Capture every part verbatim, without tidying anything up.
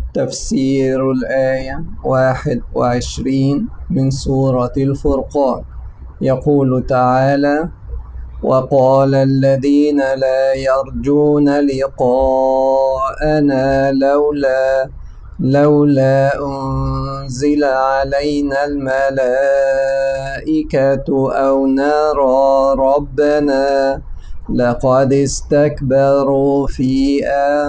تفسير الآية واحد وعشرين من سورة الفرقان. يقول تعالى: وقال الذين لا يرجون لقاءنا لولا لولا أنزل علينا الملائكة أو نرى ربنا لقد استكبروا في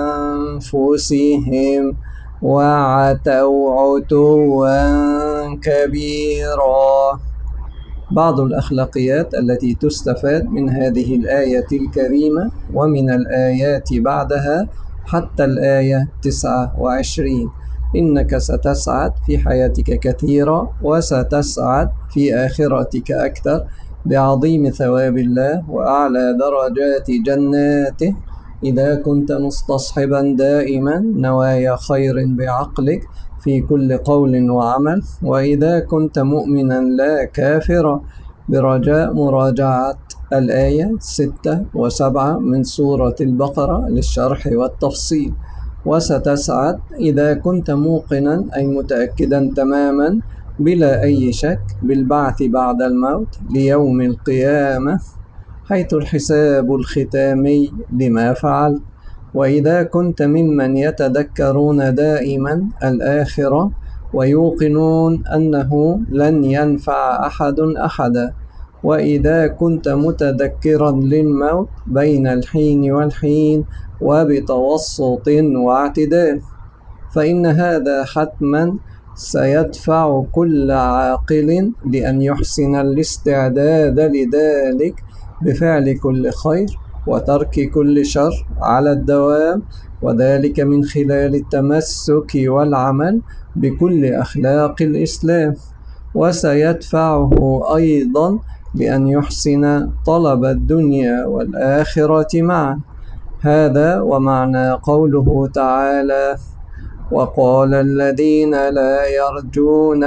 أنفسهم وعتوا عتوا كبيرا. بعض الأخلاقيات التي تستفاد من هذه الآية الكريمة ومن الآيات بعدها حتى الآية تسعة وعشرين: إنك ستسعد في حياتك كثيرا وستسعد في آخرتك أكثر بعظيم ثواب الله وأعلى درجات جناته إذا كنت مستصحبا دائما نوايا خير بعقلك في كل قول وعمل، وإذا كنت مؤمنا لا كافرا، برجاء مراجعة الآية ستة وسبعة من سورة البقرة للشرح والتفصيل. وستسعد إذا كنت موقنا أي متأكدا تماما بلا أي شك بالبعث بعد الموت ليوم القيامة، حيث الحساب الختامي لما فعل. وإذا كنت ممن يتذكرون دائما الآخرة ويوقنون أنه لن ينفع أحد أحدا، وإذا كنت متذكرا للموت بين الحين والحين وبتوسط واعتدال، فإن هذا حتما سيدفع كل عاقل لأن يحسن الاستعداد لذلك بفعل كل خير وترك كل شر على الدوام، وذلك من خلال التمسك والعمل بكل أخلاق الإسلام. وسيدفعه أيضا بأن يحسن طلب الدنيا والآخرة معا. هذا ومعنى قوله تعالى: وقال الذين لا يرجون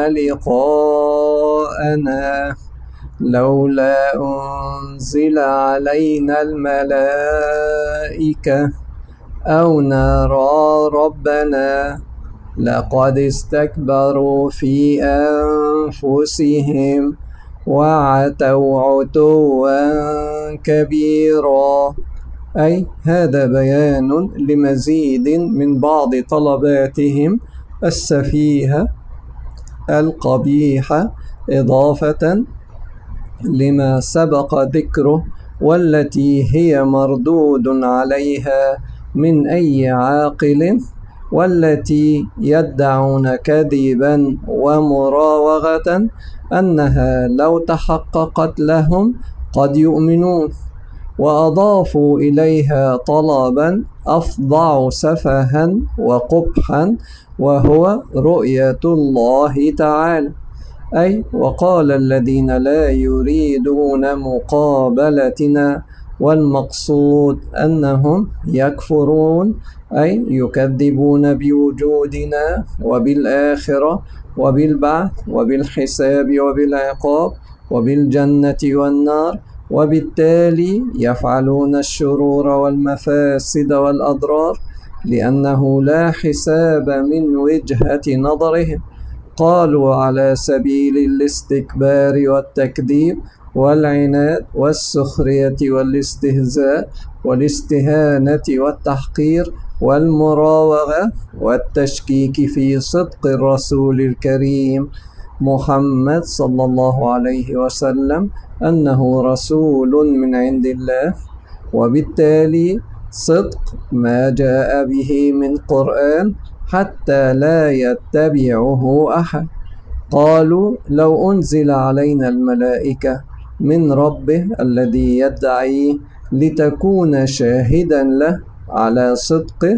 لقاءنا لولا أنزل علينا الملائكة أو نرى ربنا لقد استكبروا في أنفسهم وعتوا عتوا كبيرا. أي هذا بيان لمزيد من بعض طلباتهم السفيهة القبيحة، إضافة لما سبق ذكره والتي هي مردود عليها من أي عاقل، والتي يدعون كذبا ومراوغة أنها لو تحققت لهم قد يؤمنون، وأضافوا إليها طلبا أفظع سفها وقبحا، وهو رؤية الله تعالى. أي وقال الذين لا يريدون مقابلتنا، والمقصود أنهم يكفرون أي يكذبون بوجودنا وبالآخرة وبالبعث وبالحساب وبالعقاب وبالجنة والنار، وبالتالي يفعلون الشرور والمفاسد والأضرار لأنه لا حساب من وجهة نظرهم. قالوا على سبيل الاستكبار والتكذيب والعناد والسخرية والاستهزاء والاستهانة والتحقير والمراوغة والتشكيك في صدق الرسول الكريم محمد صلى الله عليه وسلم أنه رسول من عند الله، وبالتالي صدق ما جاء به من قرآن حتى لا يتبعه أحد. قالوا لو أنزل علينا الملائكة من ربه الذي يدعي لتكون شاهدا له على صدقه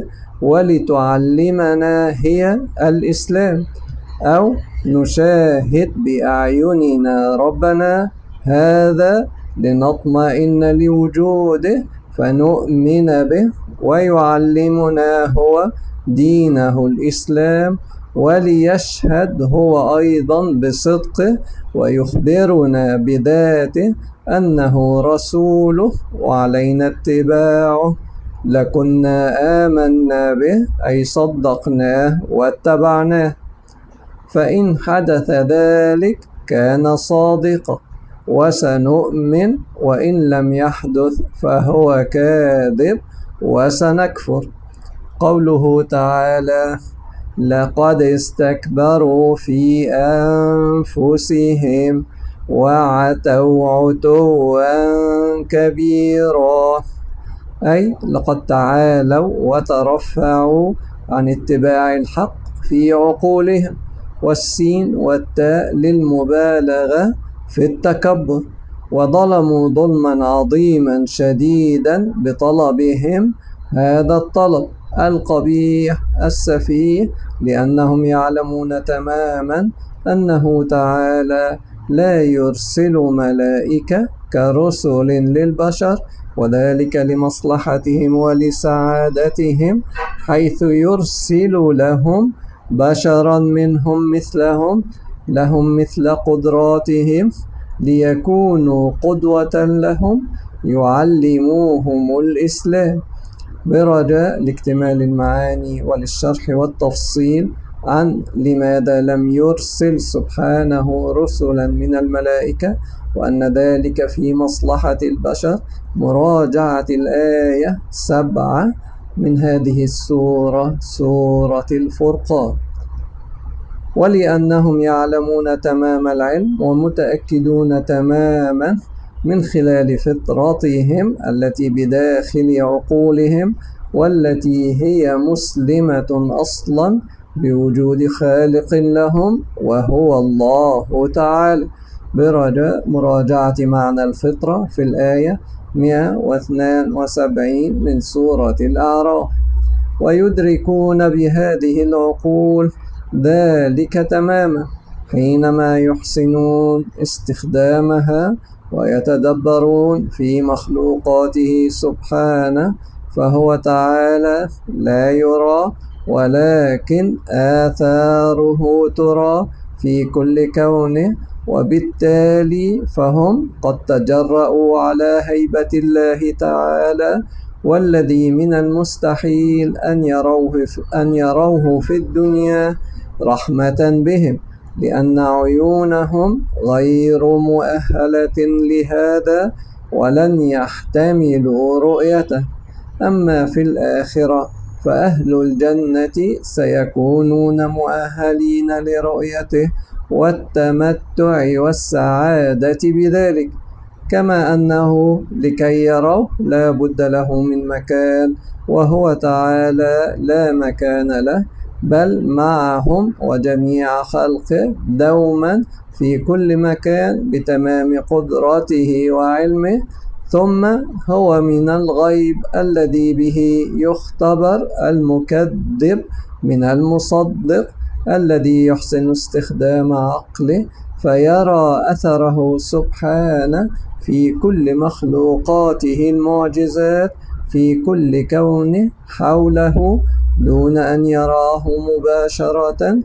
ولتعلمنا هي الإسلام، أو نشاهد بأعيننا ربنا هذا لنطمئن لوجوده فنؤمن به ويعلمنا هو دينه الإسلام، وليشهد هو أيضا بصدقه ويخبرنا بذاته أنه رسوله وعلينا اتباعه لكنا آمنا به أي صدقناه واتبعناه، فإن حدث ذلك كان صادقا وسنؤمن، وإن لم يحدث فهو كاذب وسنكفر. قوله تعالى: لقد استكبروا في أنفسهم وعتوا عتوا كبيرا، أي لقد تعالوا وترفعوا عن اتباع الحق في عقولهم، والسين والتاء للمبالغة في التكبر، وظلموا ظلما عظيما شديدا بطلبهم هذا الطلب القبيح السفيه، لأنهم يعلمون تماما أنه تعالى لا يرسل ملائكة كرسل للبشر، وذلك لمصلحتهم ولسعادتهم، حيث يرسل لهم بشرا منهم مثلهم لهم مثل قدراتهم ليكونوا قدوة لهم يعلموهم الإسلام، برجاء لاكتمال المعاني وللشرح والتفصيل عن لماذا لم يرسل سبحانه رسلا من الملائكة وأن ذلك في مصلحة البشر، مراجعة الآية سبعة من هذه السورة، سورة الفرقان. ولأنهم يعلمون تمام العلم ومتأكدون تماما من خلال فطرتهم التي بداخل عقولهم، والتي هي مسلمة أصلا بوجود خالق لهم وهو الله تعالى، برجاء مراجعة معنى الفطرة في الآية مئة واثنين وسبعين من سورة الأعراف. ويدركون بهذه العقول ذلك تماما حينما يحسنون استخدامها ويتدبرون في مخلوقاته سبحانه، فهو تعالى لا يرى ولكن آثاره ترى في كل كونه، وبالتالي فهم قد تجرؤوا على هيبة الله تعالى، والذي من المستحيل أن يروه في, أن يروه في الدنيا رحمة بهم، لأن عيونهم غير مؤهلة لهذا ولن يحتملوا رؤيته. أما في الآخرة فأهل الجنة سيكونون مؤهلين لرؤيته والتمتع والسعادة بذلك، كما أنه لكي يروه لا بد له من مكان، وهو تعالى لا مكان له، بل معهم وجميع خلقه دوما في كل مكان بتمام قدرته وعلمه. ثم هو من الغيب الذي به يختبر المكذب من المصدق، الذي يحسن استخدام عقله فيرى أثره سبحانه في كل مخلوقاته المعجزات في كل كونه حوله دون أن يراه مباشرة،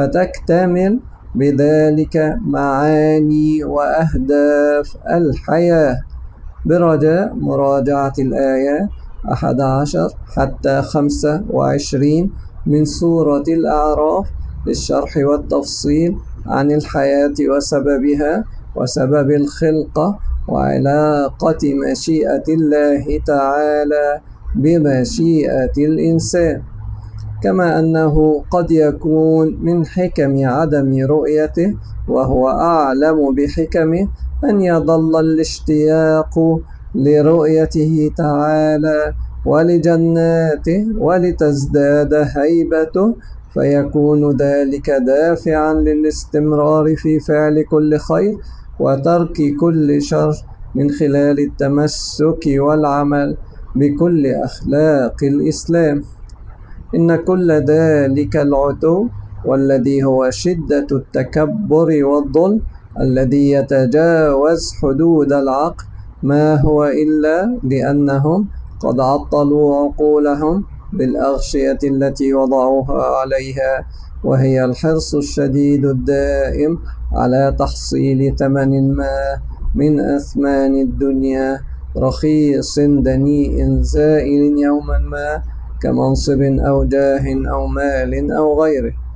فتكتمل بذلك معاني وأهداف الحياة، برجاء مراجعة الآيات أحد عشر حتى خمسة وعشرين من سورة الأعراف للشرح والتفصيل عن الحياة وسببها وسبب الخلقة وعلاقة مشيئة الله تعالى بمشيئة الإنسان، كما أنه قد يكون من حكم عدم رؤيته وهو أعلم بحكمه أن يظل الاشتياق لرؤيته تعالى ولجناته ولتزداد هيبته، فيكون ذلك دافعا للاستمرار في فعل كل خير وترك كل شر من خلال التمسك والعمل بكل أخلاق الإسلام. إن كل ذلك العتو والذي هو شدة التكبر والظلم الذي يتجاوز حدود العقل ما هو إلا لأنهم قد عطلوا عقولهم بالأغشية التي وضعوها عليها، وهي الحرص الشديد الدائم على تحصيل ثمن ما من أثمان الدنيا رخيص دنيء زائل يوما ما كمنصب أو جاه أو مال أو غيره.